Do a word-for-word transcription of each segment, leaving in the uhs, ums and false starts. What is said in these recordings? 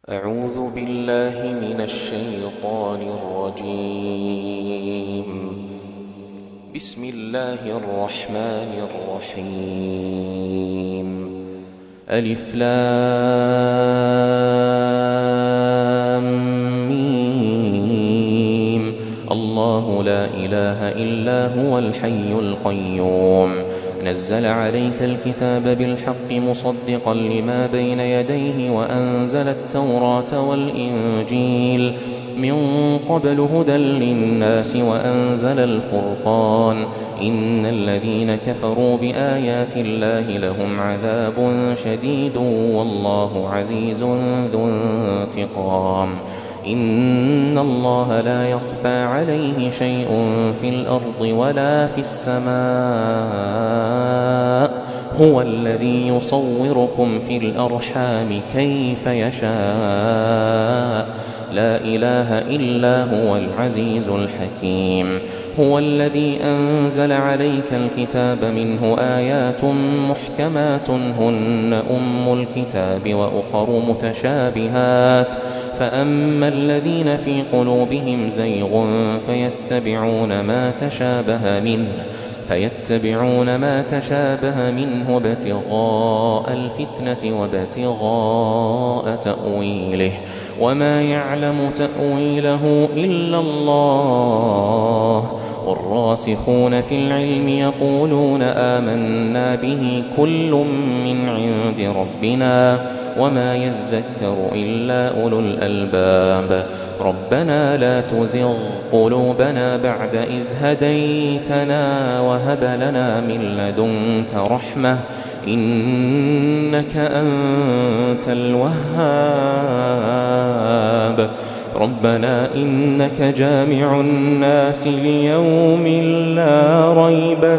أعوذ بالله من الشيطان الرجيم. بسم الله الرحمن الرحيم. ألف لام ميم. الله لا إله إلا هو الحي القيوم. نزل عليك الكتاب بالحق مصدقا لما بين يديه وأنزل التوراة والإنجيل من قبل هدى للناس وأنزل الفرقان. إن الذين كفروا بآيات الله لهم عذاب شديد والله عزيز ذو انتقام. إن الله لا يخفى عليه شيء في الأرض ولا في السماء. هو الذي يصوركم في الأرحام كيف يشاء. لا إله إلا هو العزيز الحكيم. هو الذي أنزل عليك الكتاب منه آيات محكمات هن أم الكتاب وأخر متشابهات. فأما الذين في قلوبهم زيغ فيتبعون ما تشابه منه فيتبعون ما تشابه منه ابتغاء الفتنة وابتغاء تأويله وما يعلم تأويله إلا الله. والراسخون في العلم يقولون آمنا به كل من عند ربنا وما يذكر إلا أولو الألباب. ربنا لا تزغ قلوبنا بعد إذ هديتنا وهب لنا من لدنك رحمة إنك أنت الوهاب. ربنا إنك جامع الناس ليوم لا ريب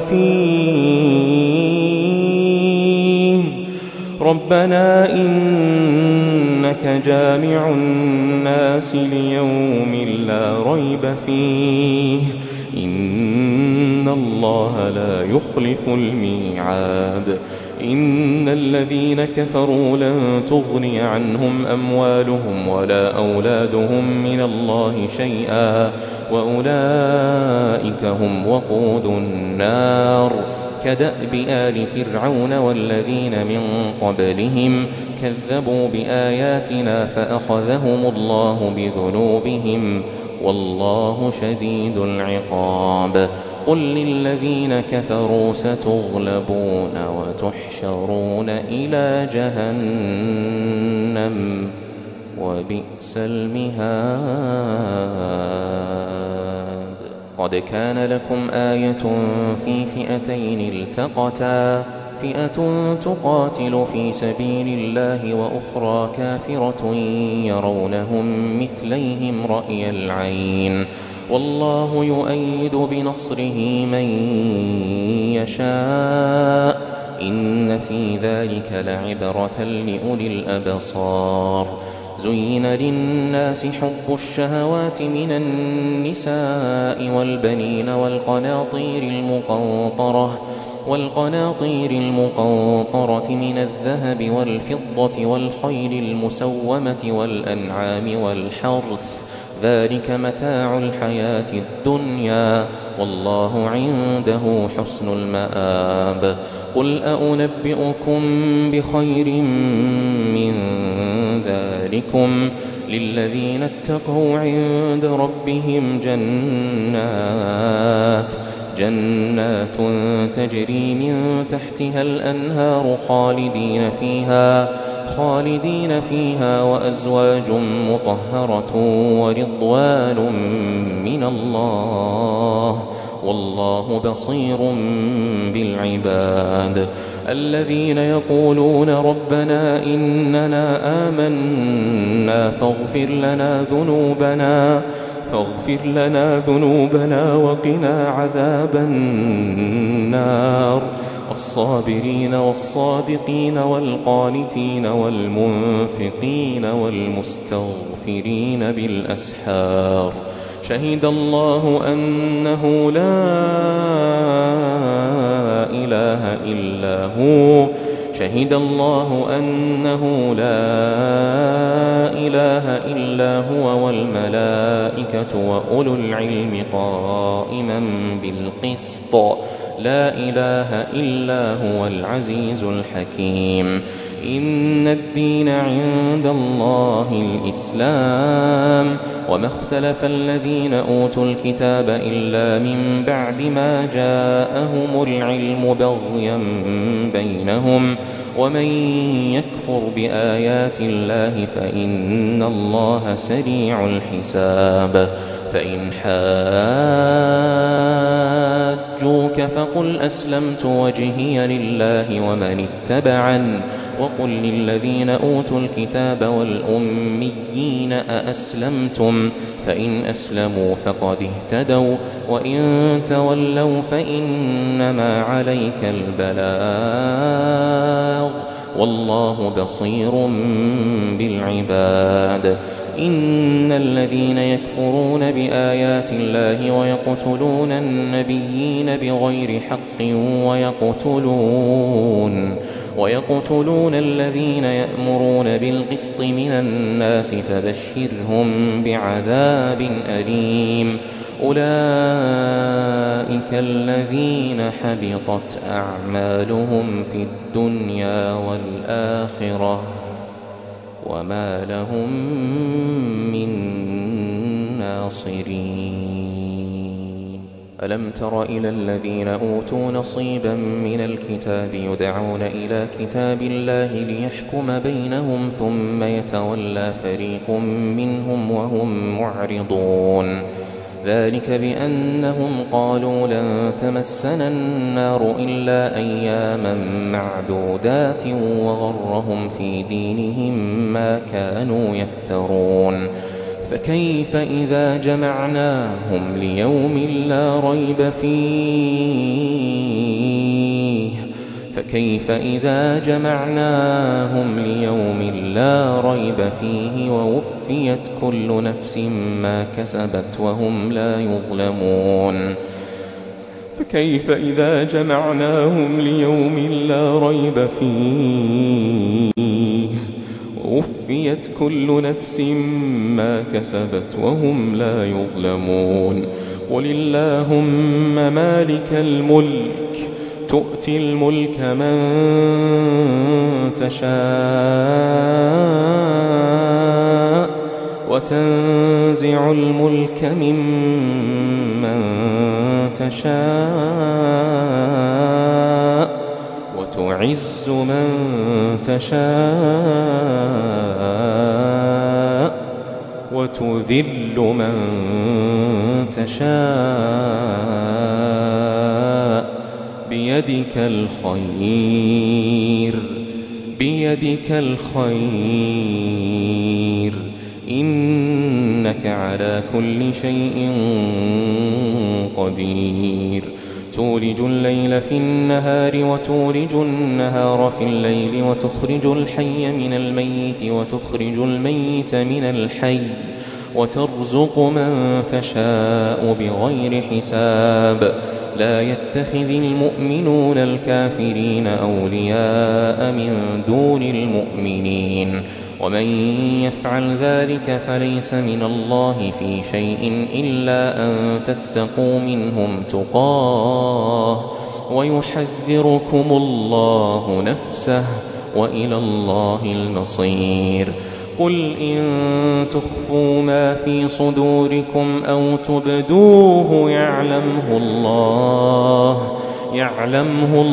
فيه. ربنا إنك جامع الناس ليوم لا ريب فيه إن الله لا يخلف الميعاد. إن الذين كفروا لن تغني عنهم أموالهم ولا أولادهم من الله شيئا وأولئك هم وقود النار. كدأب آل فرعون والذين من قبلهم كذبوا بآياتنا فأخذهم الله بذنوبهم والله شديد العقاب. قل للذين كفروا ستغلبون وتحشرون إلى جهنم وبئس المهاد. قد كان لكم آية في فئتين التقتا فئة تقاتل في سبيل الله وأخرى كافرة يرونهم مثليهم رأي العين والله يؤيد بنصره من يشاء. إن في ذلك لعبرة لأولي الأبصار. زين للناس حب الشهوات من النساء والبنين والقناطير المقنطرة والقناطير المقنطرة من الذهب والفضة والخيل المسومة والأنعام والحرث ذلك متاع الحياة الدنيا والله عنده حسن المآب. قل أنبئكم بخير من ذلكم للذين اتقوا عند ربهم جنات جنات تجري من تحتها الأنهار خالدين فيها خالدين فيها وأزواج مطهرة ورضوان من الله والله بصير بالعباد. الذين يقولون ربنا إننا آمنا فاغفر لنا ذنوبنا فاغفر لنا ذنوبنا وقنا عذاب النار. الصابرين والصادقين والقانتين والمنفقين والمستغفرين بالأسحار. شهد الله أنه لا إله إلا هو شهد الله أنه لا إله إلا هو والملائكة وأولو العلم قائما بالقسط لا إله إلا هو العزيز الحكيم إن الدين عند الله الإسلام وما اختلف الذين أوتوا الكتاب إلا من بعد ما جاءهم العلم بغيا بينهم ومن يكفر بآيات الله فإن الله سريع الحساب فإن حاجوك فقل أسلمت وجهي لله ومن اتبعن وقل للذين أوتوا الكتاب والأميين أأسلمتم فإن أسلموا فقد اهتدوا وإن تولوا فإنما عليك البلاغ والله بصير بالعباد إن الذين يكفرون بآيات الله ويقتلون النبيين بغير حق ويقتلون ويقتلون الذين يأمرون بالقسط من الناس فبشرهم بعذاب أليم أولئك الذين حبطت أعمالهم في الدنيا والآخرة وما لهم من ناصرين ألم تر إلى الذين أوتوا نصيبا من الكتاب يدعون إلى كتاب الله ليحكم بينهم ثم يتولى فريق منهم وهم معرضون ذلك بأنهم قالوا لن تمسنا النار إلا أياما معدودات وغرهم في دينهم ما كانوا يفترون فكيف إذا جمعناهم ليوم لا ريب فيه فكيف إذا جمعناهم ليوم لا ريب فيه ووفيت كل نفس ما كسبت وهم لا يظلمون فكيف إذا جمعناهم ليوم لا ريب فيه ووفيت كل نفس ما كسبت وهم لا يظلمون قل اللهم مالك الملك تؤتي الملك من تشاء وتنزع الملك ممن تشاء وتعز من تشاء وتذل من تشاء بيدك الخير بيدك الخير إنك على كل شيء قدير تولج الليل في النهار وتولج النهار في الليل وتخرج الحي من الميت وتخرج الميت من الحي وترزق من تشاء بغير حساب لا يتخذ المؤمنون الكافرين أولياء من دون المؤمنين ومن يفعل ذلك فليس من الله في شيء إلا أن تتقوا منهم تقاه ويحذركم الله نفسه وإلى الله المصير قل إن تخفوا ما في صدوركم أو تبدوه يعلمه الله يعلمه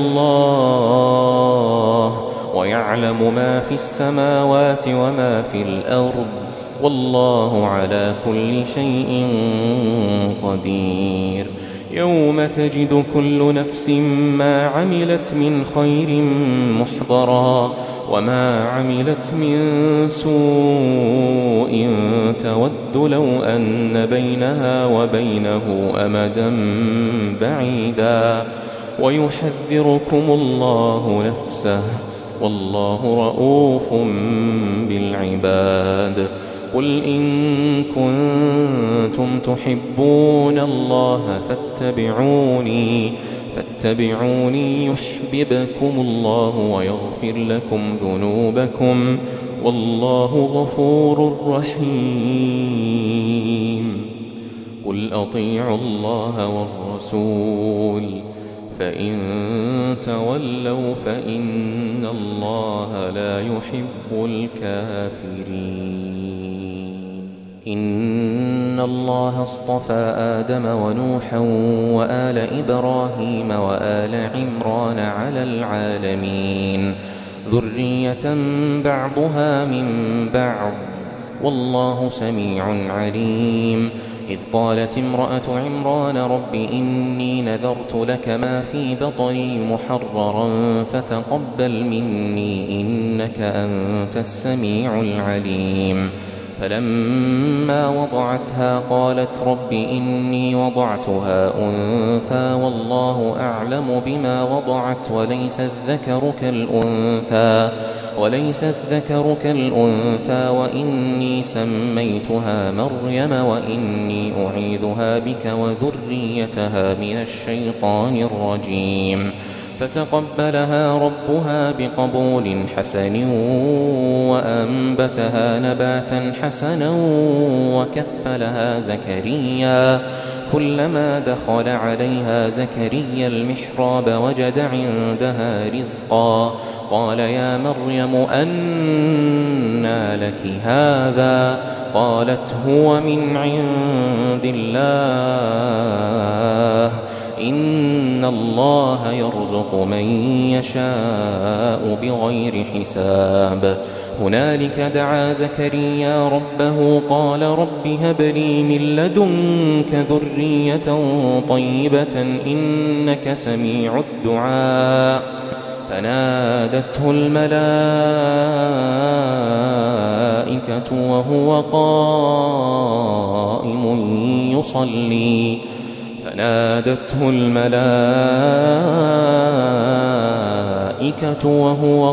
الله ويعلم ما في السماوات وما في الأرض والله على كل شيء قدير يوم تجد كل نفس ما عملت من خير محضرا وما عملت من سوء تود لو أن بينها وبينه أمدا بعيدا ويحذركم الله نفسه والله رؤوف بالعباد قل إن كنتم تحبون الله فاتبعوني فاتبعوني يحببكم الله ويغفر لكم ذنوبكم والله غفور رحيم. قل أطيعوا الله والرسول فإن تولوا فإن الله لا يحب الكافرين. إن الله اصطفى آدم ونوحا وآل إبراهيم وآل عمران على العالمين ذرية بعضها من بعض والله سميع عليم. إذ قالت امرأة عمران رب إني نذرت لك ما في بطني محررا فتقبل مني إنك أنت السميع العليم. فلما وضعتها قالت رب إني وضعتها أنثى والله أعلم بما وضعت وليس الذكر كالأنثى وليس الذكر كالأنثى وإني سميتها مريم وإني أعيذها بك وذريتها من الشيطان الرجيم. فتقبلها ربها بقبول حسن وأنبتها نباتا حسنا وكفلها زكريا. كلما دخل عليها زكريا المحراب وجد عندها رزقا قال يا مريم أنى لك هذا قالت هو من عند الله إن الله يرزق من يشاء بغير حساب. هنالك دعا زكريا ربه قال رب هب لي من لدنك ذرية طيبة إنك سميع الدعاء. فنادته الملائكة وهو قائم يصلي فنادته الملائكة وهو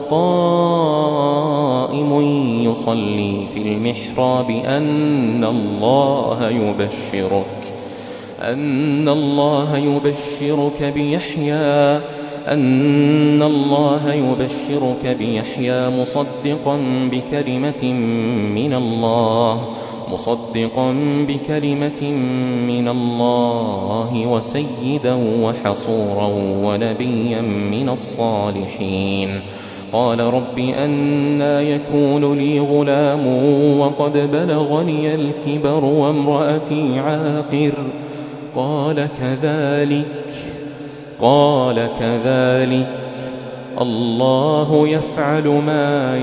قائم يصلي في المحراب أن الله يبشرك أن الله يبشرك بيحيى أن الله يبشرك بيحيى مصدقا بكلمة من الله مصدقا بكلمة من الله وسيدا وحصورا ونبيا من الصالحين. قال رب أنى يكون لي غلام وقد بلغني الكبر وامرأتي عاقر قال كذلك قال كذلك الله يفعل ما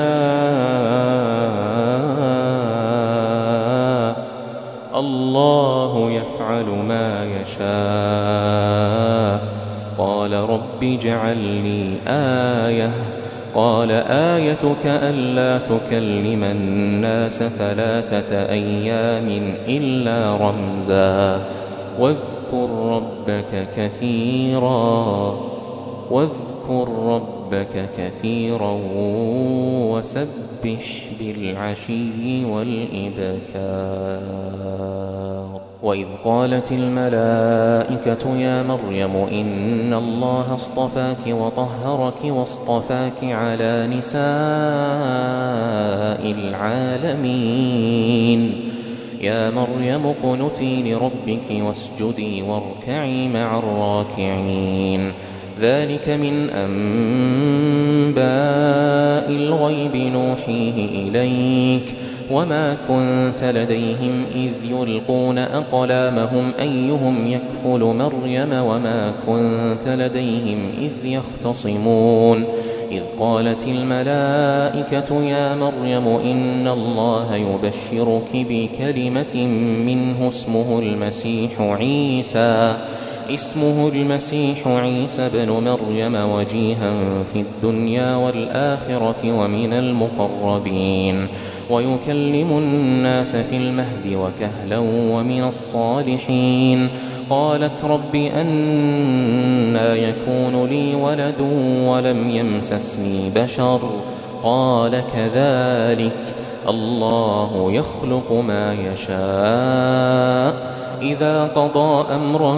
يشاء الله يفعل ما يشاء. قال رب اجعل لي آية قال آيتك ألا تكلم الناس ثلاثة أيام إلا رمزا واذكر ربك كثيرا واذكر ربك كثيرا وسبح بالعشي والإبكار. وإذ قالت الملائكة يا مريم إن الله اصطفاك وطهرك واصطفاك على نساء العالمين يا مريم اقنتي لربك واسجدي واركعي مع الراكعين. ذلك من أنباء الغيب نوحيه إليك وما كنت لديهم إذ يلقون أقلامهم أيهم يكفل مريم وما كنت لديهم إذ يختصمون. إذ قالت الملائكة يا مريم إن الله يبشرك بكلمة منه اسمه المسيح عيسى اسمه المسيح عيسى بن مريم وجيها في الدنيا والآخرة ومن المقربين ويكلم الناس في المهد وكهلا ومن الصالحين. قالت رب أنى يكون لي ولد ولم يمسسني بشر قال كذلك الله يخلق ما يشاء إذا قضى أمرا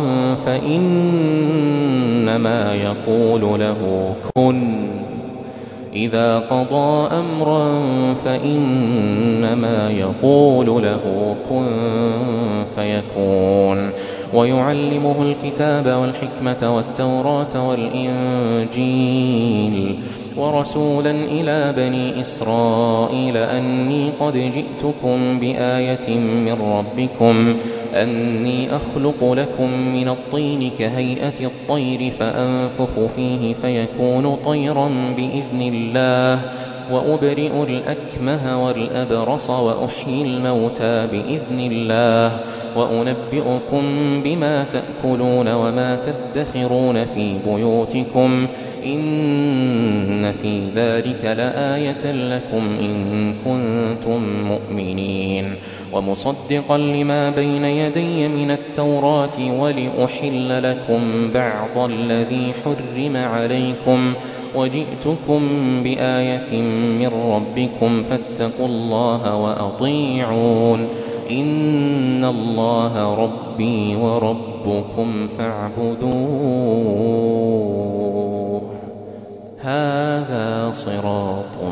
فإنما يقول له كن إذا قضى أمرا فإنما يقول له كن فيكون ويعلمه الكتاب والحكمة والتوراة والإنجيل ورسولا إلى بني إسرائيل أني قد جئتكم بآية من ربكم أني أخلق لكم من الطين كهيئة الطير فأنفخ فيه فيكون طيرا بإذن الله وأبرئ الأكمه والأبرص وأحيي الموتى بإذن الله وأنبئكم بما تأكلون وما تدخرون في بيوتكم إن في ذلك لآية لكم إن كنتم مؤمنين ومصدقا لما بين يدي من التوراة ولأحل لكم بعض الذي حرم عليكم وجئتكم بآية من ربكم فاتقوا الله وأطيعون إن الله ربي وربكم فاعبدوه هذا صراط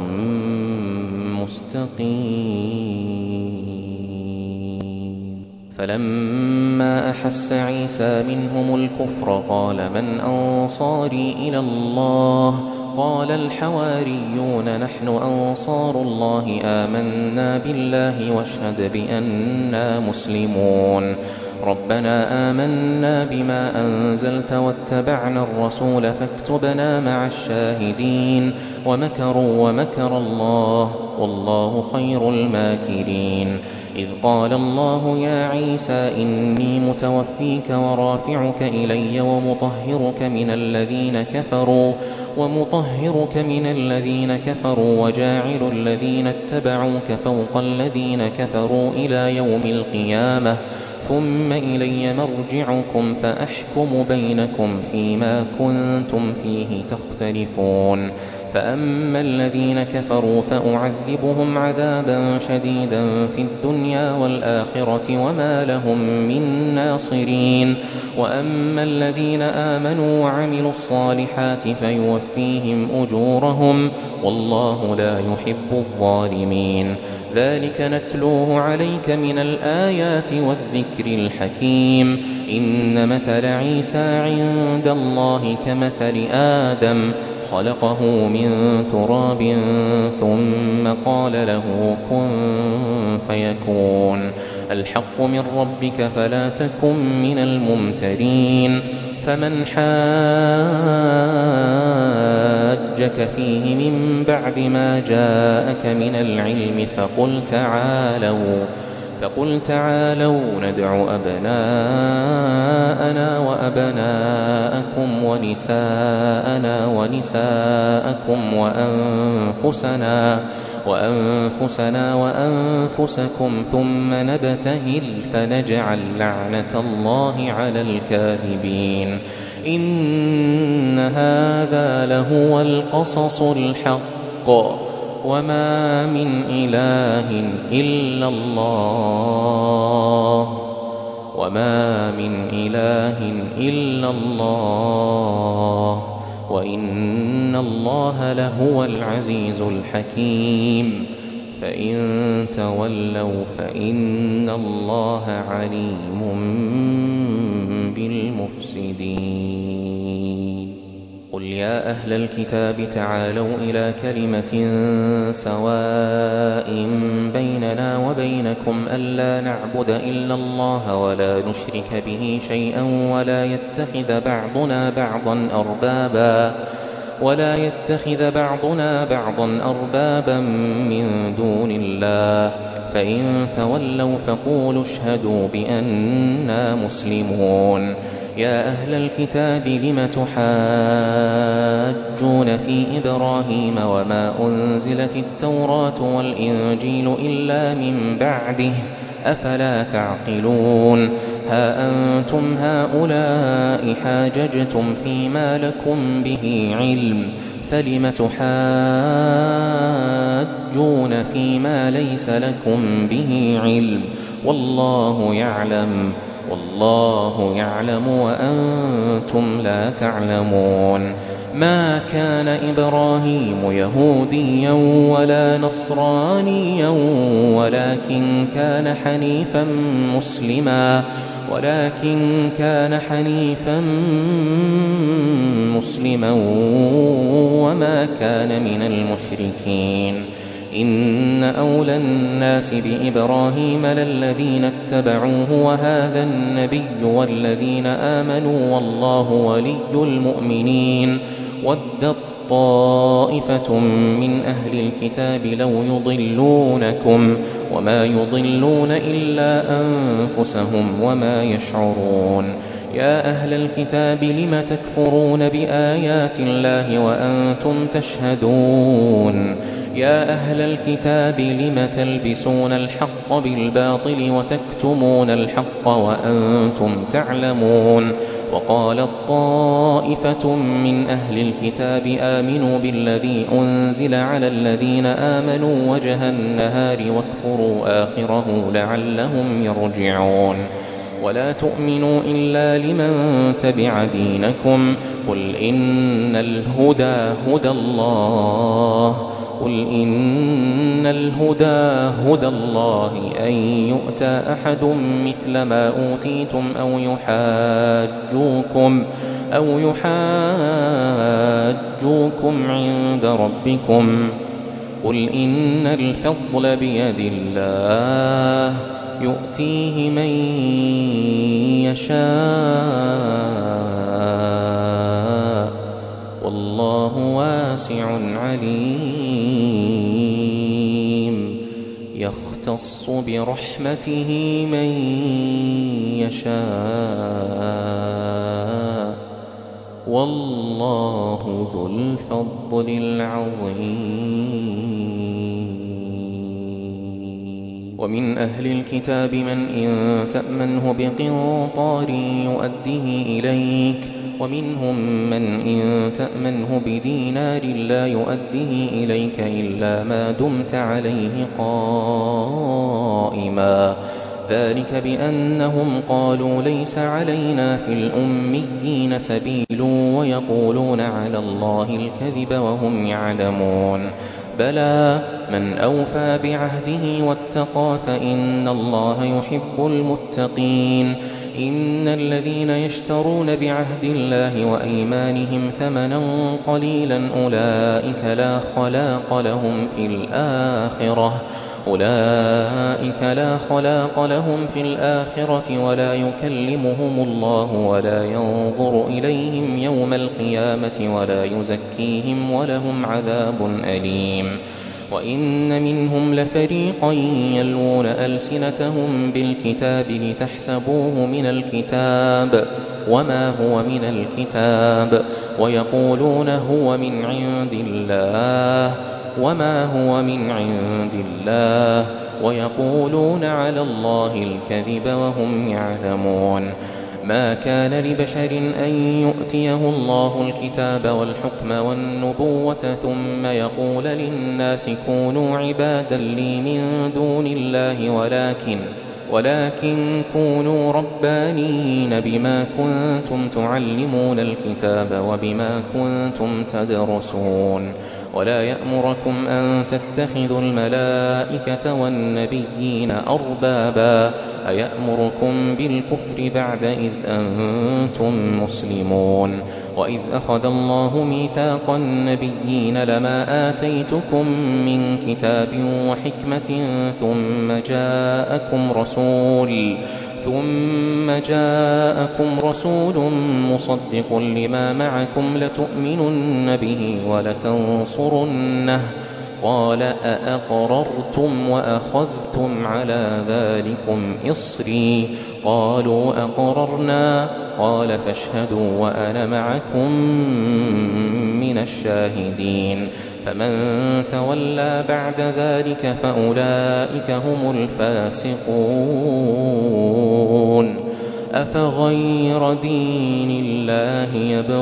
مستقيم. فلما أحس عيسى منهم الكفر قال من أنصاري إلى الله قال الحواريون نحن أنصار الله آمنا بالله واشهد بأننا مسلمون ربنا آمنا بما أنزلت واتبعنا الرسول فاكتبنا مع الشاهدين ومكروا ومكر الله والله خير الماكرين. إذ قال الله يا عيسى إني متوفيك ورافعك إلي ومطهرك من الذين كفروا ومطهرك من الذين كفروا وجاعل الذين اتبعوك فوق الذين كفروا إلى يوم القيامة ثم إلي مرجعكم فأحكم بينكم فيما كنتم فيه تختلفون. فأما الذين كفروا فأعذبهم عذابا شديدا في الدنيا والآخرة وما لهم من ناصرين وأما الذين آمنوا وعملوا الصالحات فيوفيهم أجورهم والله لا يحب الظالمين. ذلك نتلوه عليك من الآيات والذكر الحكيم. إن مثل عيسى عند الله كمثل آدم خلقه من تراب ثم قال له كن فيكون. الحق من ربك فلا تكن من الممترين. فمن حاجك فيه من بعد ما جاءك من العلم فقل تعالوا فقل تعالوا ندع أبناءنا وأبناءكم ونساءنا ونساءكم وأنفسنا وأنفسنا وأنفسكم ثم نبتهل فنجعل لعنة الله على الكاذبين. إن هذا لهو القصص الحق وما من إله إلا الله وما من إله إلا الله وإن الله لهو العزيز الحكيم. فإن تولوا فإن الله عليم بالمفسدين. قل يا أهل الكتاب تعالوا إلى كلمة سواء بيننا وبينكم ألا نعبد إلا الله ولا نشرك به شيئا ولا يتخذ بعضنا بعضا أربابا ولا يتخذ بعضنا بعضا أربابا من دون الله فإن تولوا فقولوا اشهدوا بأننا مسلمون. يا أهل الكتاب لم تحاجون في إبراهيم وما أنزلت التوراة والإنجيل إلا من بعده أفلا تعقلون. ها أنتم هؤلاء حاججتم فيما لكم به علم فلم تحاجون فيما ليس لكم به علم والله يعلم والله يعلم وأنتم لا تعلمون. ما كان إبراهيم يهوديا ولا نصرانيا ولكن كان حنيفا مسلما ولكن كان حنيفا مسلما وما كان من المشركين. إن أولى الناس بإبراهيم للذين اتبعوه وهذا النبي والذين آمنوا والله ولي المؤمنين. ودت طائفة من أهل الكتاب لو يضلونكم وما يضلون إلا أنفسهم وما يشعرون. يا أهل الكتاب لم تكفرون بآيات الله وأنتم تشهدون. يا أهل الكتاب لم تلبسون الحق بالباطل وتكتمون الحق وأنتم تعلمون. وقالت طائفة من أهل الكتاب آمنوا بالذي أنزل على الذين آمنوا وجه النهار واكفروا آخره لعلهم يرجعون. ولا تؤمنوا إلا لمن تبع دينكم. قل إن الهدى هدى الله قل إن الهدى هدى الله أن يؤتى أحد مثل ما أوتيتم أو يحاجوكم أو يحاجوكم عند ربكم. قل إن الفضل بيد الله يؤتيه من يشاء والله واسع عليم. يختص برحمته من يشاء والله ذو الفضل العظيم. ومن أهل الكتاب من إن تأمنه بقنطار يؤديه إليك ومنهم من إن تأمنه بدينار لا يؤديه إليك إلا ما دمت عليه قائما. ذلك بأنهم قالوا ليس علينا في الأميين سبيل ويقولون على الله الكذب وهم يعلمون. بلى من أوفى بعهده واتقى فإن الله يحب المتقين. إن الذين يشترون بعهد الله وأيمانهم ثمنا قليلا أولئك لا خلاق لهم في الآخرة أولئك لا خلاق لهم في الآخرة ولا يكلمهم الله ولا ينظر إليهم يوم القيامة ولا يزكيهم ولهم عذاب أليم. وإن منهم لفريقا يلوون ألسنتهم بالكتاب لتحسبوه من الكتاب وما هو من الكتاب ويقولون هو من عند الله وما هو من عند الله ويقولون على الله الكذب وهم يعلمون. ما كان لبشر أن يؤتيه الله الكتاب والحكم والنبوة ثم يقول للناس كونوا عبادا لي من دون الله ولكن ولكن كونوا ربانين بما كنتم تعلمون الكتاب وبما كنتم تدرسون. ولا يأمركم أن تتخذوا الملائكة والنبيين أربابا أيأمركم بالكفر بعد إذ أنتم مسلمون. وإذ أخذ الله ميثاق النبيين لما آتيتكم من كتاب وحكمة ثم جاءكم رسول ثم جاءكم رسول مصدق لما معكم لتؤمنن به ولتنصرنه قال أأقررتم وأخذتم على ذلكم إصري قالوا أقررنا قال فاشهدوا وأنا معكم من الشاهدين. فمن تولى بعد ذلك فأولئك هم الفاسقون. أفغير دين الله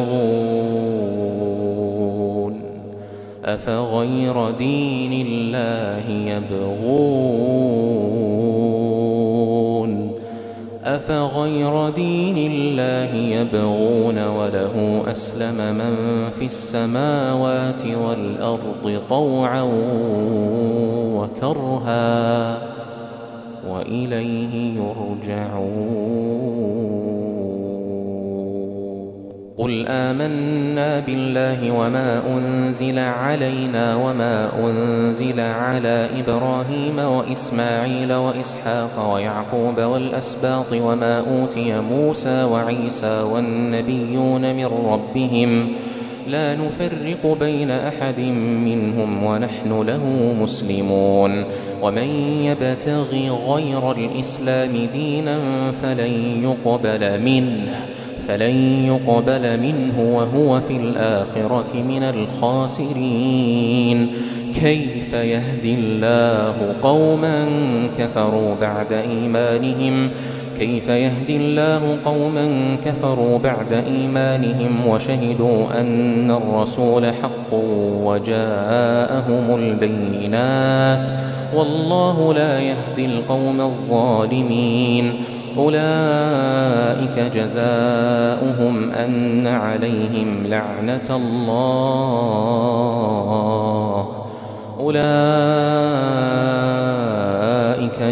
يبغون أفغير دين الله يبغون أفغير دين الله يبغون وله أسلم من في السماوات والأرض طوعا وكرها وإليه يرجعون. قل آمنا بالله وما أنزل علينا وما أنزل على إبراهيم وإسماعيل وإسحاق ويعقوب والأسباط وما أوتي موسى وعيسى والنبيون من ربهم لا نفرق بين أحد منهم ونحن له مسلمون. ومن يبتغي غير الإسلام دينا فلن يقبل منه فلن يقبل منه وهو في الآخرة من الخاسرين. كيف يهدي الله قوما كفروا بعد إيمانهم كيف يهدي الله قوما كفروا بعد إيمانهم وشهدوا أن الرسول حق وجاءهم البينات والله لا يهدي القوم الظالمين. أولئك جزاؤهم أن عليهم لعنة الله أولئك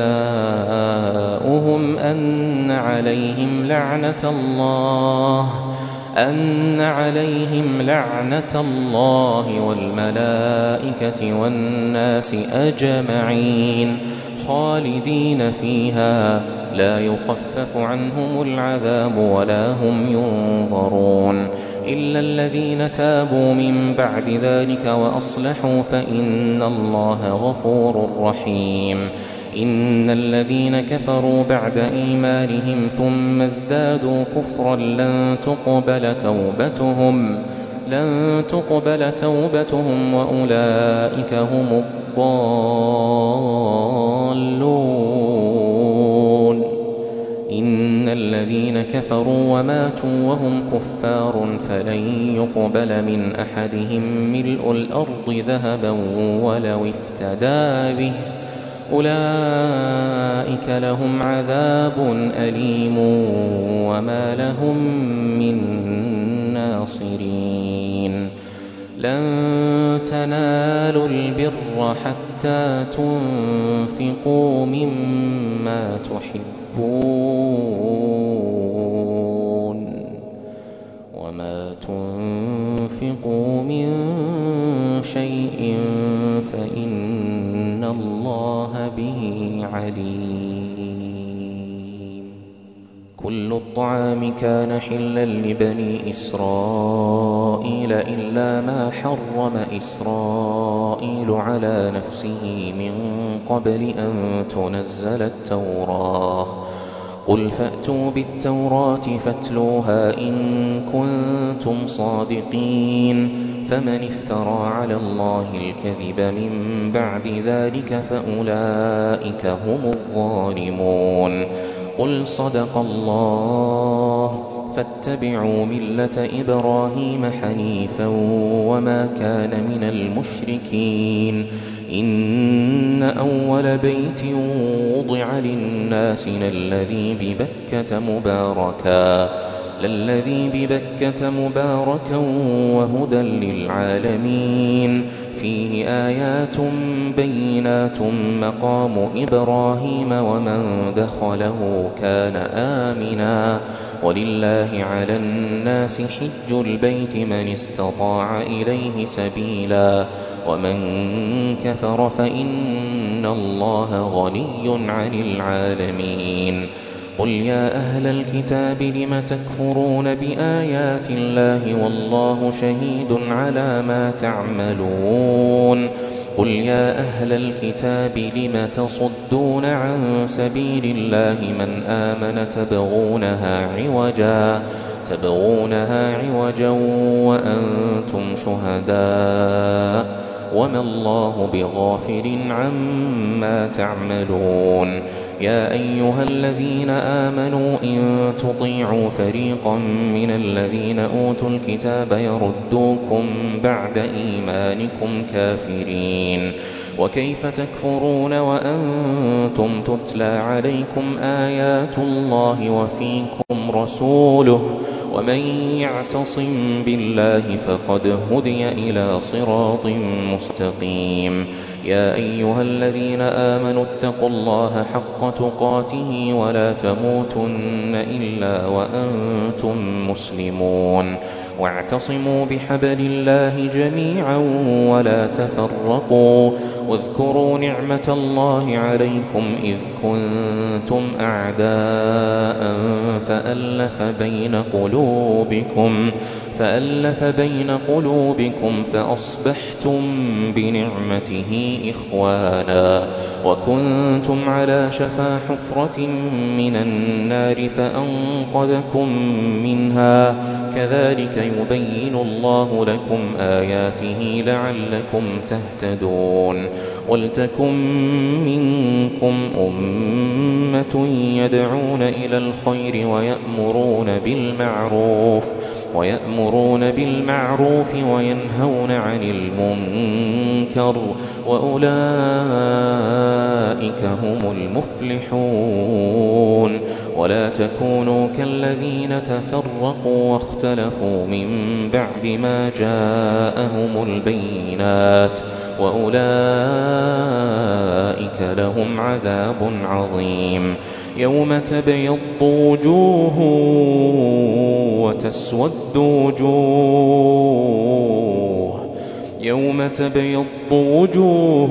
جزاؤهم أن عليهم لعنة الله أن عليهم لعنة الله والملائكة والناس أجمعين خالدين فيها لا يخفف عنهم العذاب ولا هم ينظرون إلا الذين تابوا من بعد ذلك وأصلحوا فإن الله غفور رحيم. إن الذين كفروا بعد إيمانهم ثم ازدادوا كفرا لن تقبل توبتهم لن تقبل توبتهم وأولئك هم الضالون. إن الذين كفروا وماتوا وهم كفار فلن يقبل من أحدهم ملء الأرض ذهبا ولو افتدى به أولئك لهم عذاب أليم وما لهم من ناصرين. لن تنالوا البر حتى تنفقوا مما تحبون وما تنفقوا من شيء فإن الله به عليم. كل الطعام كان حلا لبني إسرائيل إلا ما حرم إسرائيل على نفسه من قبل أن تنزل التوراة. قل فأتوا بالتوراة فاتلوها إن كنتم صادقين. فمن افترى على الله الكذب من بعد ذلك فأولئك هم الظالمون. قل صدق الله فاتبعوا ملة إبراهيم حنيفا وما كان من المشركين. إن أول بيت وضع للناس للذي ببكة مباركا للذي ببكة مباركا وهدى للعالمين. فيه آيات بينات مقام إبراهيم ومن دخله كان آمنا ولله على الناس حج البيت من استطاع إليه سبيلا ومن كفر فإن الله غني عن العالمين. قل يا أهل الكتاب لم تكفرون بآيات الله والله شهيد على ما تعملون. قل يا أهل الكتاب لم تصدون عن سبيل الله من آمن تبغونها عوجا تبغونها عوجا وأنتم شهداء وما الله بغافل عما تعملون. يا أيها الذين آمنوا إن تطيعوا فريقا من الذين أوتوا الكتاب يردوكم بعد إيمانكم كافرين وكيف تكفرون وأنتم تتلى عليكم آيات الله وفيكم رسوله ومن يعتصم بالله فقد هدي إلى صراط مستقيم. يا أيها الذين آمنوا اتقوا الله حق تقاته ولا تموتن إلا وأنتم مسلمون واعتصموا بحبل الله جميعا ولا تفرقوا واذكروا نعمة الله عليكم إذ كنتم أعداء فألف بين قلوبكم فألف بين قلوبكم فأصبحتم بنعمته إخوانا وكنتم على شفا حفرة من النار فأنقذكم منها كذلك يبين الله لكم آياته لعلكم تهتدون. ولتكن منكم أمة يدعون إلى الخير ويأمرون بالمعروف ويأمرون بالمعروف وينهون عن المنكر وأولئك هم المفلحون. ولا تكونوا كالذين تفرقوا واختلفوا من بعد ما جاءهم البينات وأولئك لهم عذاب عظيم. يوم تبيض وجوه وتسود وجوه يوم تبيض وجوه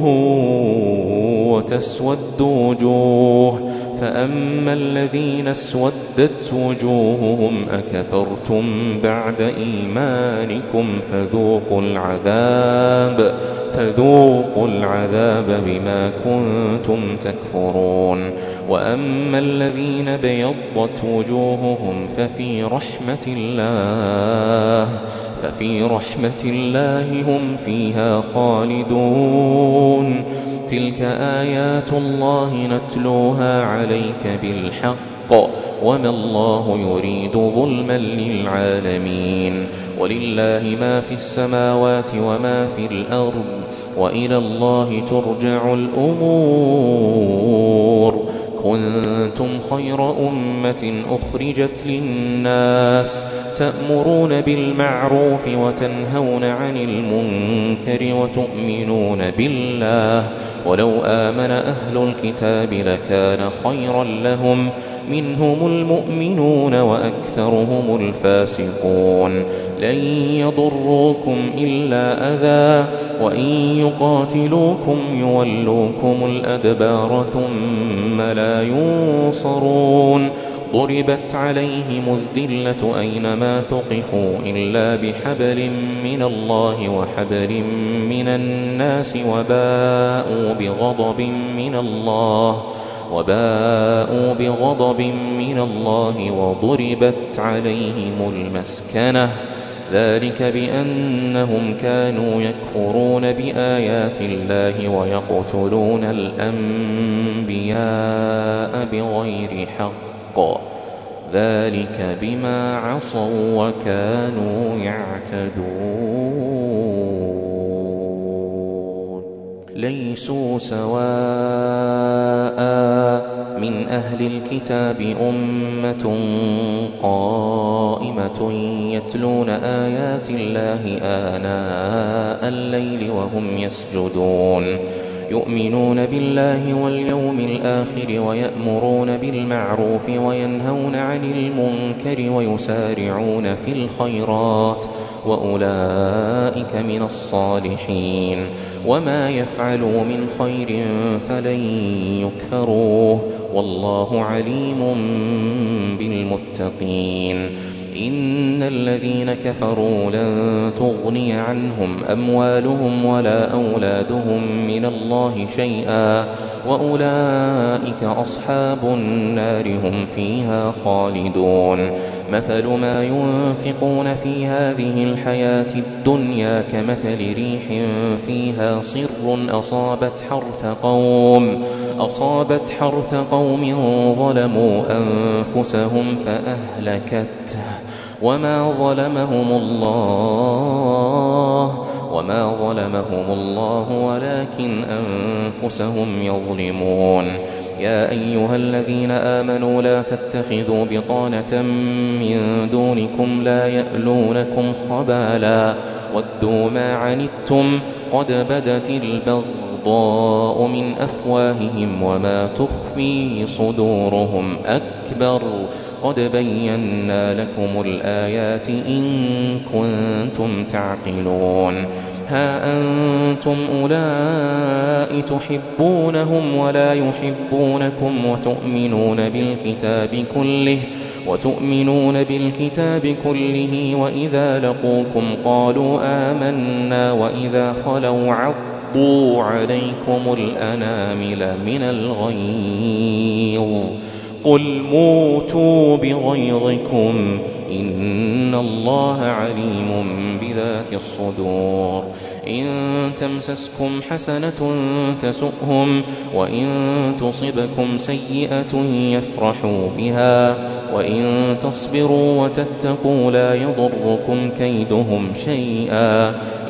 وتسود وجوه فأما الذين اسودت وجوههم أكفرتم بعد إيمانكم فذوقوا العذاب فذوقوا العذاب بما كنتم تكفرون. وأما الذين بيضت وجوههم ففي رحمة الله ففي رحمة الله هم فيها خالدون. تلك آيات الله نتلوها عليك بالحق وما الله يريد ظلما للعالمين. ولله ما في السماوات وما في الأرض وإلى الله ترجع الأمور. كنتم خير أمة أخرجت للناس تأمرون بالمعروف وتنهون عن المنكر وتؤمنون بالله ولو آمن أهل الكتاب لكان خيرا لهم منهم المؤمنون وأكثرهم الفاسقون. لن يضروكم إلا أذى وإن يقاتلوكم يولوكم الأدبار ثم لا ينصرون. ضربت عليهم الذلة أينما ثقفوا إلا بحبل من الله وحبل من الناس وباءوا بغضب من الله وباءوا بغضب من الله وضربت عليهم المسكنة ذلك بأنهم كانوا يكفرون بآيات الله ويقتلون الأنبياء بغير حق ذلك بما عصوا وكانوا يعتدون. ليسوا سواء من أهل الكتاب أمة قائمة يتلون آيات الله آناء الليل وهم يسجدون يؤمنون بالله واليوم الآخر ويأمرون بالمعروف وينهون عن المنكر ويسارعون في الخيرات وأولئك من الصالحين. وما يفعلوا من خير فلن يكفروه والله عليم بالمتقين. إن الذين كفروا لن تغني عنهم أموالهم ولا أولادهم من الله شيئا وأولئك أصحاب النار هم فيها خالدون. مثل ما ينفقون في هذه الحياة الدنيا كمثل ريح فيها صر أصابت حرث قوم أصابت حرث قوم ظلموا أنفسهم فأهلكته وما ظلمهم الله وما ظلمهم الله ولكن أنفسهم يظلمون. يا أيها الذين آمنوا لا تتخذوا بطانة من دونكم لا يألونكم خبالا ودوا ما عنتم قد بدت البغضاء من أفواههم وما تخفي صدورهم أكبر قد بينا لكم الآيات إن كنتم تعقلون. ها أنتم أولئك تحبونهم ولا يحبونكم وتؤمنون بالكتاب كله وتؤمنون بالكتاب كله وإذا لقوكم قالوا آمنا وإذا خلوا عضوا عليكم الأنامل من الغيظ قل موتوا بغيظكم إن الله عليم بذات الصدور. إن تمسسكم حسنة تسؤهم وإن تصبكم سيئة يفرحوا بها وإن تصبروا وتتقوا لا يضركم كيدهم شيئا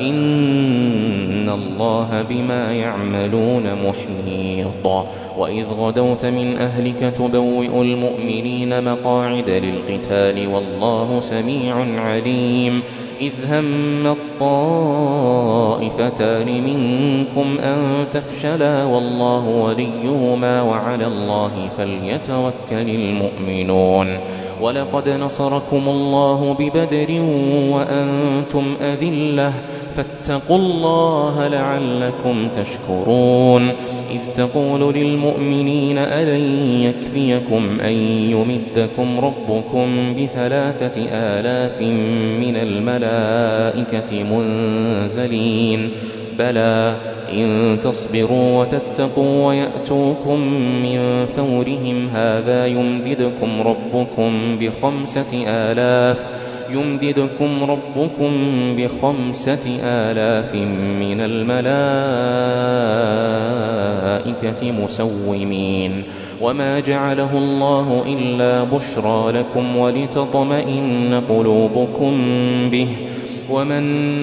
إن الله بما يعملون محيط. وإذ غدوت من أهلك تبوئ المؤمنين مقاعد للقتال والله سميع عليم. إذ هم الطائفتان منكم أن تفشلا والله وليهما وعلى الله فليتوكل المؤمنون. ولقد نصركم الله ببدر وأنتم أذلة فاتقوا الله لعلكم تشكرون. إذ تقول للمؤمنين ألن يكفيكم أن يمدكم ربكم بثلاثة آلاف من الملائكة منزلين بلى إن تصبروا وتتقوا ويأتوكم من فورهم هذا يمددكم ربكم بخمسة آلاف يمددكم ربكم بخمسة آلاف من الملائكة مسومين. وما جعله الله إلا بشرى لكم ولتطمئن قلوبكم به وما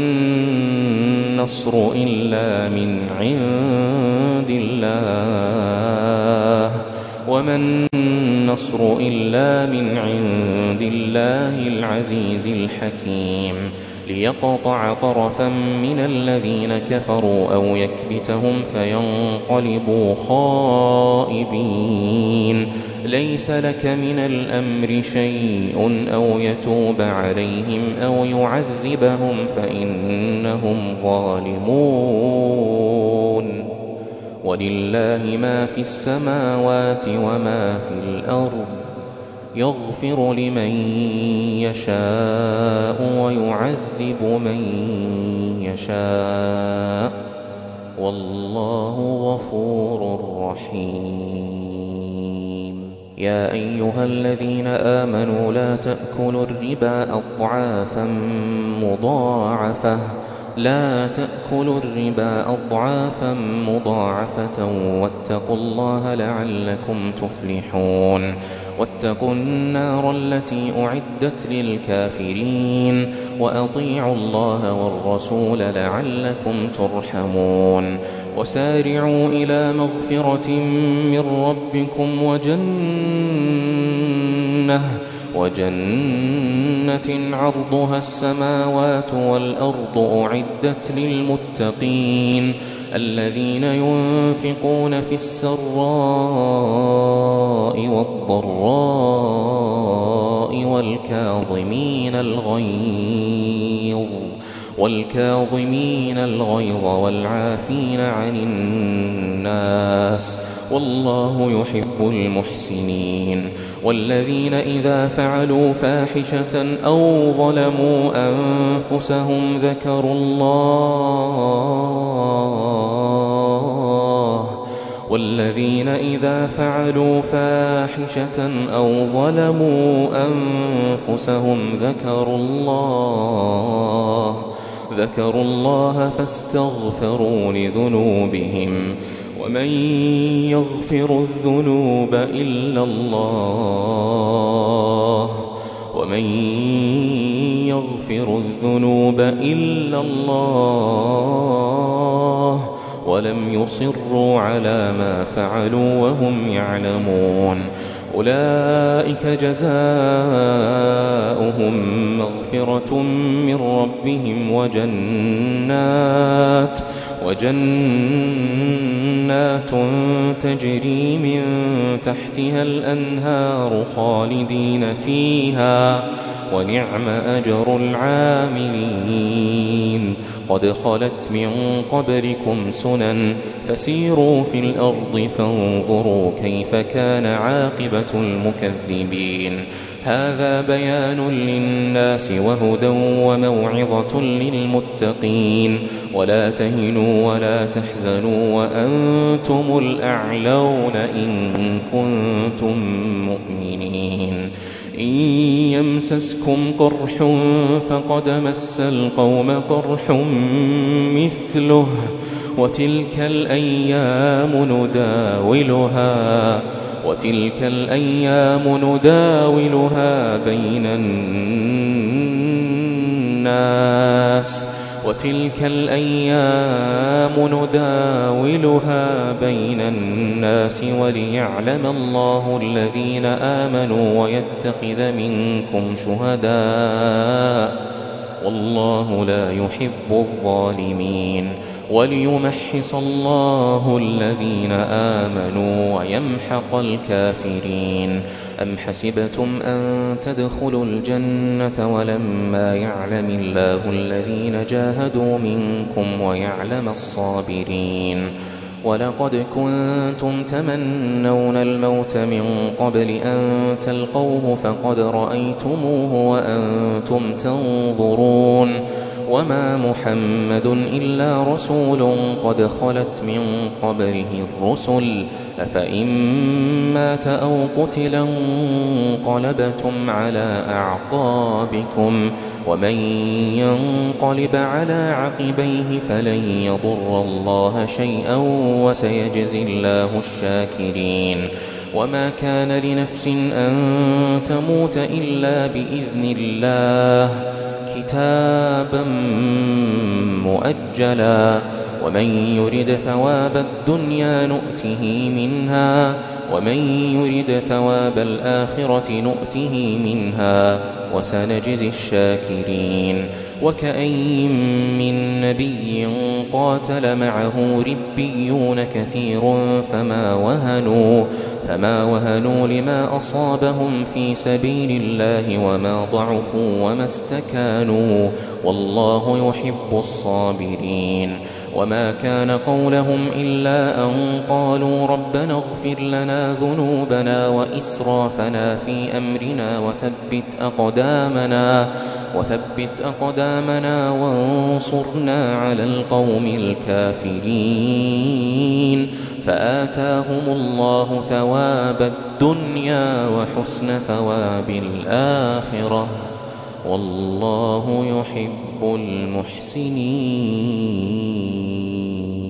النصر إلا من عند الله وما النصر إلا من عند الله العزيز الحكيم. ليقطع طرفا من الذين كفروا أو يكبتهم فينقلبوا خائبين. ليس لك من الأمر شيء أو يتوب عليهم أو يعذبهم فإنهم ظالمون. ولله ما في السماوات وما في الأرض يغفر لمن يشاء ويعذب من يشاء والله غفور رحيم. يا أيها الذين آمنوا لا تأكلوا الربا أضعافا مضاعفة لا تأكلوا الربا أضعافا مضاعفة واتقوا الله لعلكم تفلحون. واتقوا النار التي أعدت للكافرين وأطيعوا الله والرسول لعلكم ترحمون. وسارعوا إلى مغفرة من ربكم وجنة وجنة عرضها السماوات والأرض أعدت للمتقين الذين ينفقون في السراء والضراء والكاظمين الغيظ والكاظمين الغيظ والعافين عن الناس والله يحب المحسنين. والذين إذا فعلوا فاحشة أو ظلموا أنفسهم ذكروا الله والذين إذا فعلوا فاحشة أو ظلموا أنفسهم ذكروا الله ذكروا الله فاستغفروا لذنوبهم ومن يغفر الذنوب إلا الله ومن يغفر الذنوب إلا الله ولم يصروا على ما فعلوا وهم يعلمون أولئك جزاؤهم مغفرة من ربهم وجنات وجنات تجري من تحتها الأنهار خالدين فيها ونعم أجر العاملين قد خلت من قبلكم سنن فسيروا في الأرض فانظروا كيف كان عاقبة المكذبين هذا بيان للناس وهدى وموعظة للمتقين ولا تهنوا ولا تحزنوا وأنتم الأعلون إن كنتم مؤمنين إن يمسسكم قرح فقد مس القوم قرح مثله وتلك الأيام نداولها وتلك الأيام نداولها بين الناس وتلك الأيام نداولها بين الناس وليعلم الله الذين آمنوا ويتخذ منكم شهداء والله لا يحب الظالمين وليمحص الله الذين آمنوا ويمحق الكافرين أم حسبتم أن تدخلوا الجنة ولما يعلم الله الذين جاهدوا منكم ويعلم الصابرين ولقد كنتم تمنون الموت من قبل أن تلقوه فقد رأيتموه وأنتم تنظرون وما محمد إلا رسول قد خلت من قبله الرسل أفإن مات أو قتلا انقلبتم على أعقابكم ومن ينقلب على عقبيه فلن يضر الله شيئا وسيجزي الله الشاكرين وما كان لنفس أن تموت إلا بإذن الله كتابا مؤجلا ومن يرد ثواب الدنيا نؤته منها ومن يرد ثواب الآخرة نؤته منها وسنجزي الشاكرين وكأين من نبي قاتل معه ربيون كثير فما وهنوا فما وهنوا لما أصابهم في سبيل الله وما ضعفوا وما استكانوا والله يحب الصابرين وما كان قولهم إلا أن قالوا ربنا اغفر لنا ذنوبنا وإسرافنا في أمرنا وثبت أقدامنا وثبت أقدامنا وانصرنا على القوم الكافرين فآتاهم الله ثواب الدنيا وحسن ثواب الآخرة والله يحب المحسنين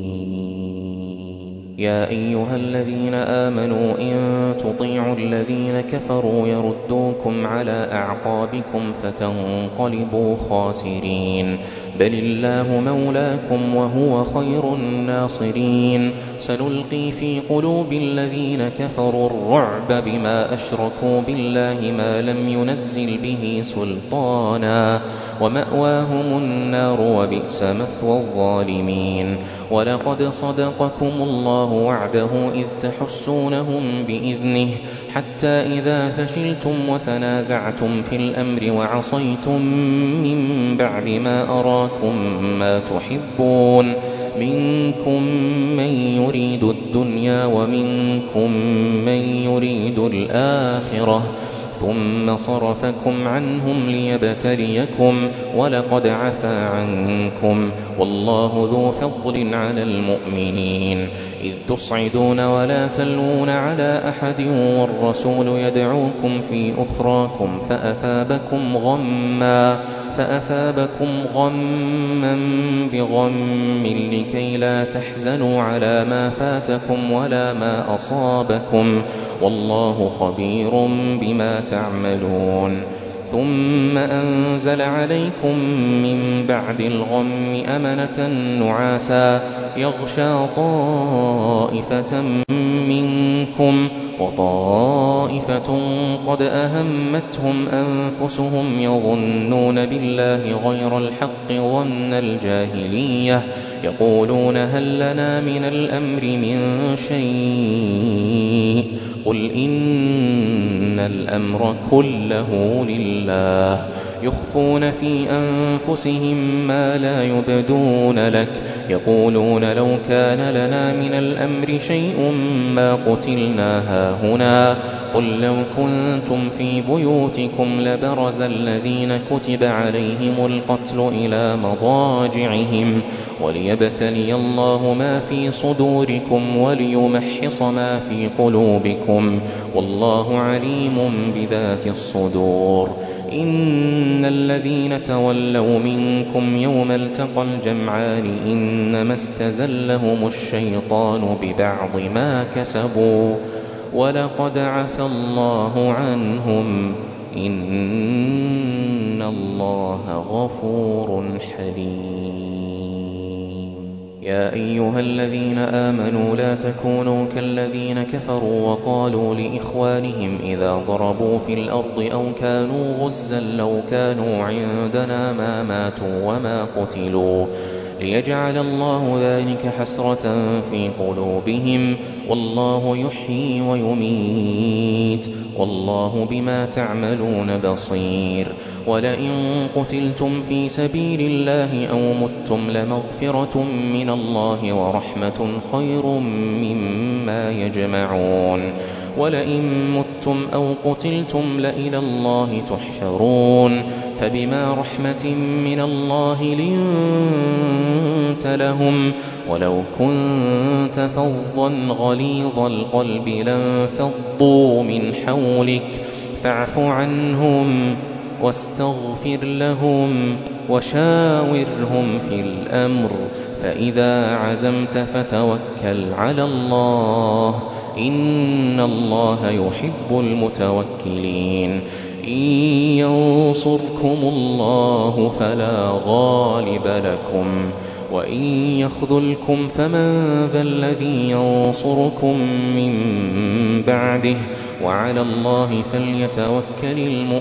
يا أيها الذين آمنوا إن تطيعوا الذين كفروا يردوكم على أعقابكم فتنقلبوا خاسرين بل الله مولاكم وهو خير الناصرين سنلقي في قلوب الذين كفروا الرعب بما أشركوا بالله ما لم ينزل به سلطانا ومأواهم النار وبئس مثوى الظالمين ولقد صدقكم الله وعده إذ تحسونهم بإذنه حتى إذا فشلتم وتنازعتم في الأمر وعصيتم من بعد ما أراكم ما تحبون منكم من يريد الدنيا ومنكم من يريد الآخرة ثم صرفكم عنهم ليبتليكم ولقد عفا عنكم والله ذو فضل على المؤمنين إذ تصعدون ولا تلوون على أحد والرسول يدعوكم في أخراكم فأثابكم غما فأثابكم غما بغم لكي لا تحزنوا على ما فاتكم ولا ما أصابكم والله خبير بما تعملون ثم أنزل عليكم من بعد الغم أمنة نعاسا يغشى طائفة منكم وطائفة قد أهمتهم أنفسهم يظنون بالله غير الحق ظن الجاهلية يقولون هل لنا من الأمر من شيء قل إن الأمر كله لله يخفون في أنفسهم ما لا يبدون لك يقولون لو كان لنا من الأمر شيء ما قتلنا هاهنا قل لو كنتم في بيوتكم لبرز الذين كتب عليهم القتل إلى مضاجعهم وليبتلي الله ما في صدوركم وليمحص ما في قلوبكم والله عليم بذات الصدور إن الذين تولوا منكم يوم التقى الجمعان إنما استزلهم الشيطان ببعض ما كسبوا ولقد عفى الله عنهم إن الله غفور حليم يا أيها الذين آمنوا لا تكونوا كالذين كفروا وقالوا لإخوانهم إذا ضربوا في الأرض أو كانوا غزا لو كانوا عندنا ما ماتوا وما قتلوا ليجعل الله ذلك حسرة في قلوبهم والله يحيي ويميت والله بما تعملون بصير ولئن قتلتم في سبيل الله أو متم لمغفرة من الله ورحمة خير مما يجمعون ولئن متم أو قتلتم لإلى الله تحشرون فبما رحمة من الله لنت لهم ولو كنت فظا غليظ القلب لانفضوا من حولك فاعف عنهم واستغفر لهم وشاورهم في الأمر فإذا عزمت فتوكل على الله إن الله يحب المتوكلين إن ينصركم الله فلا غالب لكم وإن يخذلكم فمن ذا الذي ينصركم من بعده وعلى الله فليتوكل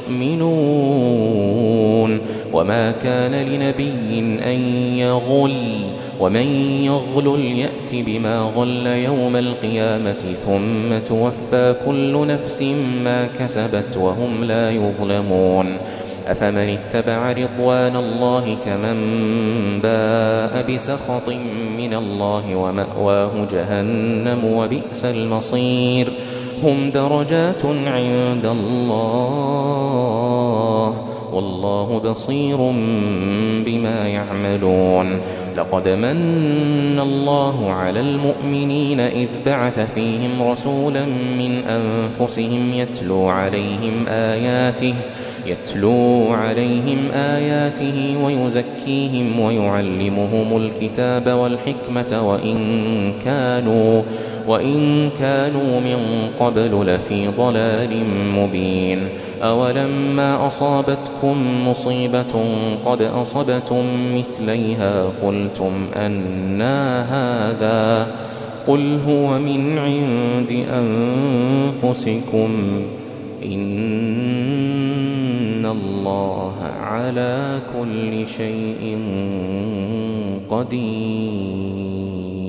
المؤمنون وما كان لنبي أن يغل ومن يغل يأت بما غل يوم القيامة ثم توفى كل نفس ما كسبت وهم لا يظلمون أفمن اتبع رضوان الله كمن باء بسخط من الله ومأواه جهنم وبئس المصير هم درجات عند الله والله بصير بما يعملون لقد من الله على المؤمنين إذ بعث فيهم رسولا من أنفسهم يتلو عليهم آياته يتلو عليهم آياته ويزكيهم ويعلمهم الكتاب والحكمة وإن كانوا وإن كانوا من قبل لفي ضلال مبين أولما أصابتكم مصيبة قد أصبتم مثليها قلتم أنى هذا قل هو من عند أنفسكم إن الله على كل شيء قدير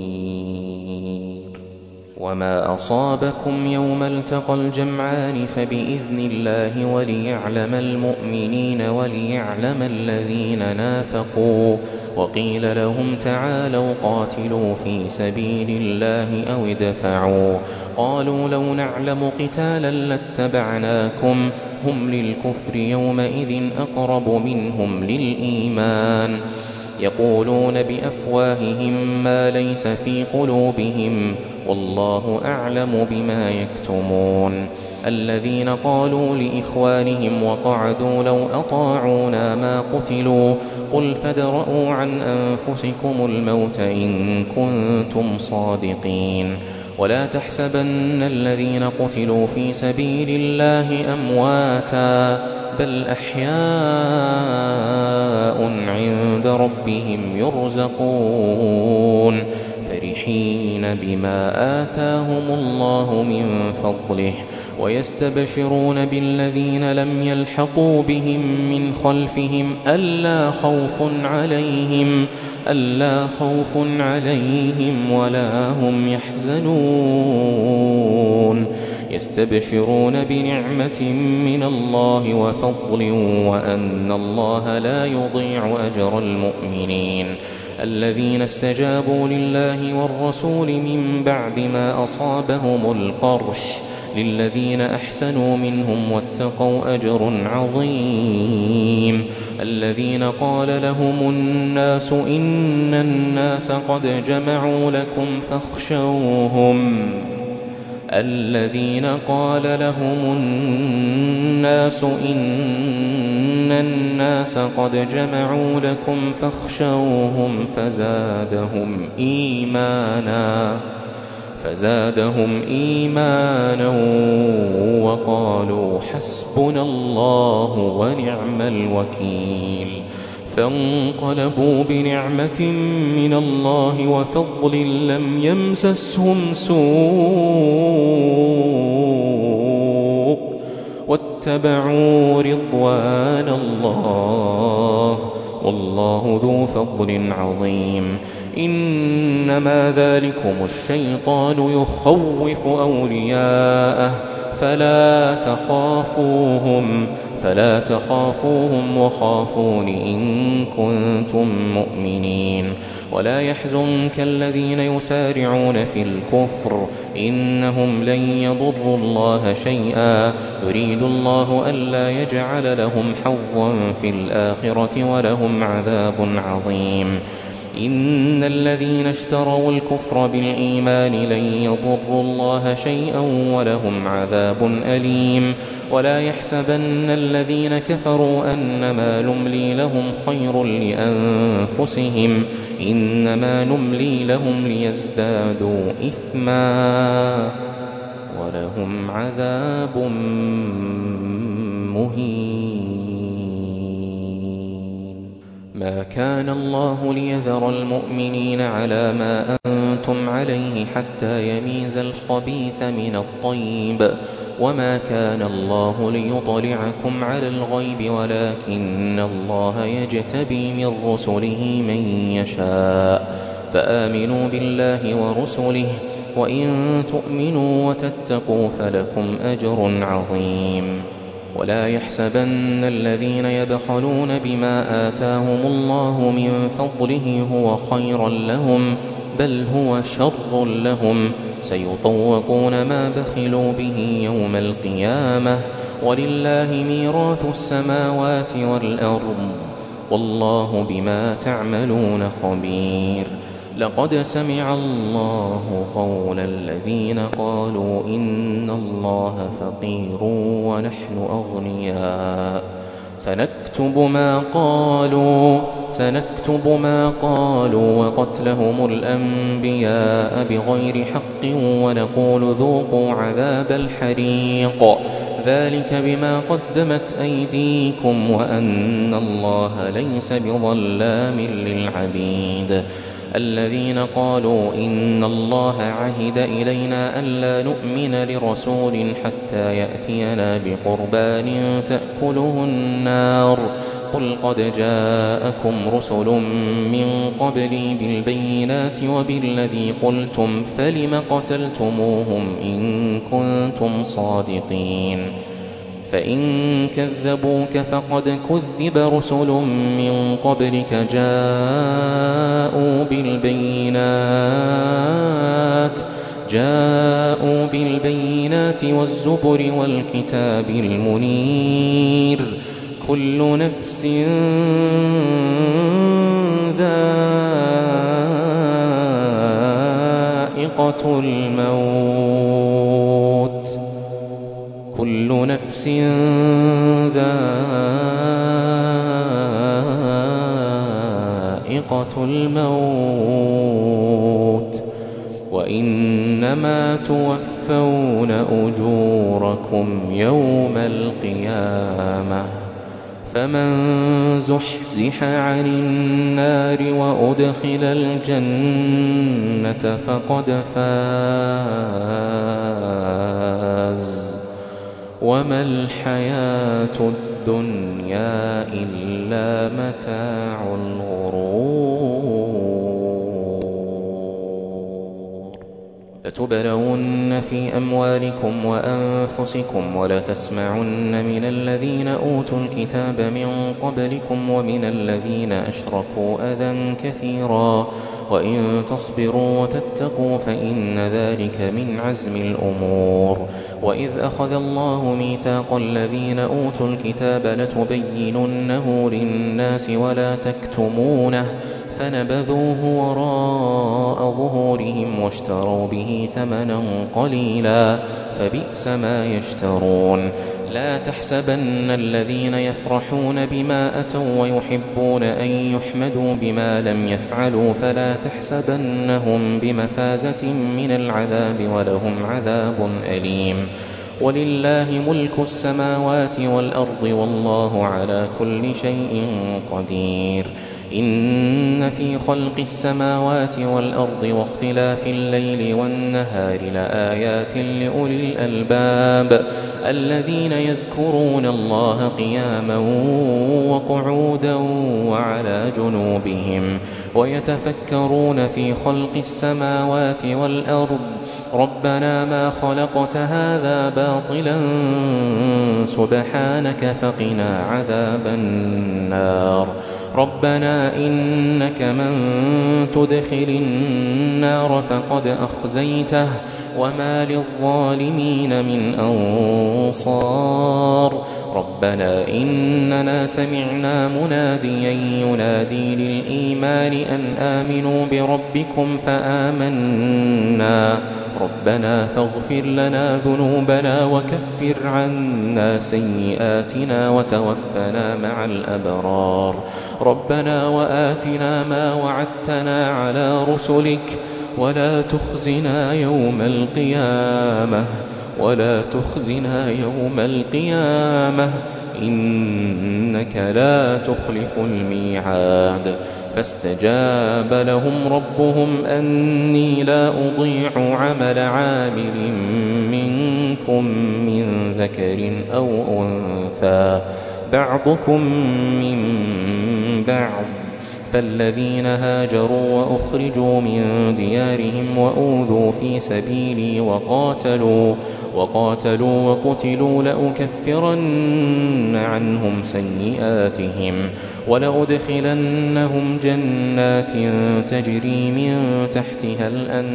وما أصابكم يوم التقى الجمعان فبإذن الله وليعلم المؤمنين وليعلم الذين نافقوا وقيل لهم تعالوا قاتلوا في سبيل الله أو ادفعوا قالوا لو نعلم قتالا لاتبعناكم هم للكفر يومئذ أقرب منهم للإيمان يقولون بأفواههم ما ليس في قلوبهم والله أعلم بما يكتمون الذين قالوا لإخوانهم وقعدوا لو أطاعونا ما قتلوا قل فادرءوا عن أنفسكم الموت إن كنتم صادقين ولا تحسبن الذين قتلوا في سبيل الله أمواتا بل أحياء عند ربهم يرزقون فرحين بما آتاهم الله من فضله ويستبشرون بالذين لم يلحقوا بهم من خلفهم ألا خوف عليهم ألا خوف عليهم ولا هم يحزنون يستبشرون بنعمة من الله وفضل وأن الله لا يضيع أجر المؤمنين الذين استجابوا لله والرسول من بعد ما أصابهم القرح للذين أحسنوا منهم واتقوا أجر عظيم الذين قال لهم الناس إن الناس قد جمعوا لكم فاخشوهم الذين قال لهم الناس إن الناس قد جمعوا لكم فاخشوهم فزادهم إيمانا فزادهم إيمانا وقالوا حسبنا الله ونعم الوكيل فانقلبوا بنعمة من الله وفضل لم يمسسهم سوء واتبعوا رضوان الله والله ذو فضل عظيم إنما ذلكم الشيطان يخوف أولياءه فلا تخافوهم فلا تخافوهم وخافون إن كنتم مؤمنين ولا يحزنك الذين يسارعون في الكفر إنهم لن يضروا الله شيئا يريد الله ألا يجعل لهم حظا في الآخرة ولهم عذاب عظيم إن الذين اشتروا الكفر بالإيمان لن يضروا الله شيئا ولهم عذاب أليم ولا يحسبن الذين كفروا أنما نملي لهم خير لأنفسهم إنما نملي لهم ليزدادوا إثما ولهم عذاب مهين ما كان الله ليذر المؤمنين على ما أنتم عليه حتى يميز الخبيث من الطيب وما كان الله ليطلعكم على الغيب ولكن الله يجتبي من رسله من يشاء فآمنوا بالله ورسله وإن تؤمنوا وتتقوا فلكم أجر عظيم ولا يحسبن الذين يبخلون بما آتاهم الله من فضله هو خيرا لهم بل هو شر لهم سيطوقون ما بخلوا به يوم القيامة ولله ميراث السماوات والأرض والله بما تعملون خبير لقد سمع الله قول الذين قالوا إن الله فقير ونحن أغنياء سنكتب ما قالوا سنكتب ما قالوا وقتلهم الأنبياء بغير حق ونقول ذوقوا عذاب الحريق ذلك بما قدمت أيديكم وأن الله ليس بظلام للعبيد الذين قالوا إن الله عهد إلينا ألا نؤمن لرسول حتى يأتينا بقربان تأكله النار قل قد جاءكم رسل من قبلي بالبينات وبالذي قلتم فلم قتلتموهم إن كنتم صادقين فإن كذبوك فقد كذب رسل من قبلك جاءوا بالبينات جاءوا بالبينات والزبر والكتاب المنير كل نفس ذائقة الموت كل نفس ذائقة الموت وإنما توفون أجوركم يوم القيامة فمن زحزح عن النار وأدخل الجنة فقد فاز وما الحياة الدنيا إلا متاع الغرور لتبلون في أموالكم وأنفسكم ولتسمعن من الذين أوتوا الكتاب من قبلكم ومن الذين أشركوا أذى كثيرا وإن تصبروا وتتقوا فإن ذلك من عزم الأمور وإذ أخذ الله ميثاق الذين أوتوا الكتاب لتبيننه للناس ولا تكتمونه فنبذوه وراء ظهورهم واشتروا به ثمنا قليلا فبئس ما يشترون لا تحسبن الذين يفرحون بما أتوا ويحبون أن يحمدوا بما لم يفعلوا فلا تحسبنهم بمفازة من العذاب ولهم عذاب أليم ولله ملك السماوات والأرض والله على كل شيء قدير إن في خلق السماوات والأرض واختلاف الليل والنهار لآيات لأولي الألباب الذين يذكرون الله قياما وقعودا وعلى جنوبهم ويتفكرون في خلق السماوات والأرض ربنا ما خلقت هذا باطلا سبحانك فقنا عذاب النار ربنا إنك من تدخل النار فقد أخزيته وما للظالمين من أنصار ربنا إننا سمعنا مناديا ينادي للإيمان أن آمنوا بربكم فآمنا ربنا فاغفر لنا ذنوبنا وكفر عنا سيئاتنا وتوفنا مع الأبرار ربنا وآتنا ما وعدتنا على رسلك ولا تخزنا يوم القيامة ولا تخزنا يوم القيامة إنك لا تخلف الميعاد فاستجاب لهم ربهم أني لا أضيع عمل عامل منكم من ذكر أو أنثى بعضكم من بعض فالذين هاجروا وأخرجوا من ديارهم وأوذوا في سبيلي وقاتلوا وقاتلوا وقتلوا لأكفرن عنهم سيئاتهم ولأدخلنهم جنات تجري من تحتها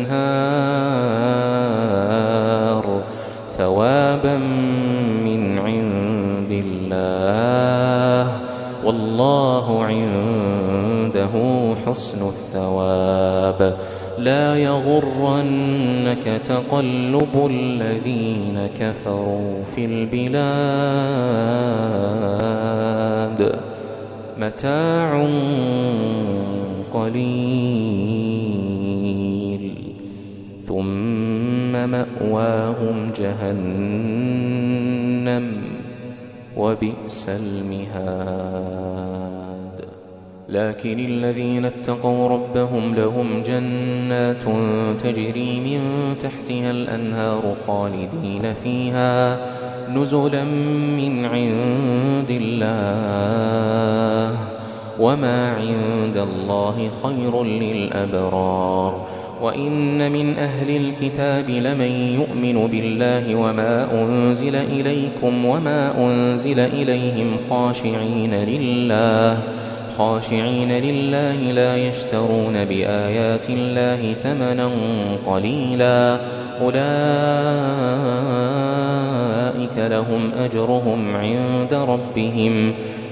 الأنهار ثوابا من عند الله والله عنده حسن الثواب لا يغرنك تقلب الذين كفروا في البلاد متاع قليل ثم مأواهم جهنم وبئس المهاد لكن الذين اتقوا ربهم لهم جنات تجري من تحتها الأنهار خالدين فيها نزلا من عند الله وما عند الله خير للأبرار وإن من أهل الكتاب لمن يؤمن بالله وما أنزل إليكم وما أنزل إليهم خاشعين لله خاشعين لله لا يشترون بآيات الله ثمنا قليلا أولئك لهم أجرهم عند ربهم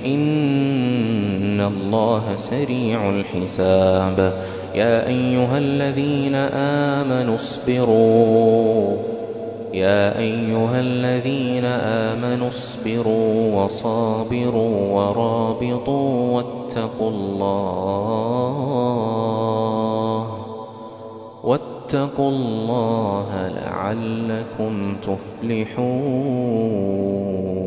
إن الله سريع الحساب يا أيها الذين آمنوا اصبروا يا أيها الذين آمنوا اصبروا وصابروا ورابطوا واتقوا الله واتقوا الله لعلكم تفلحون.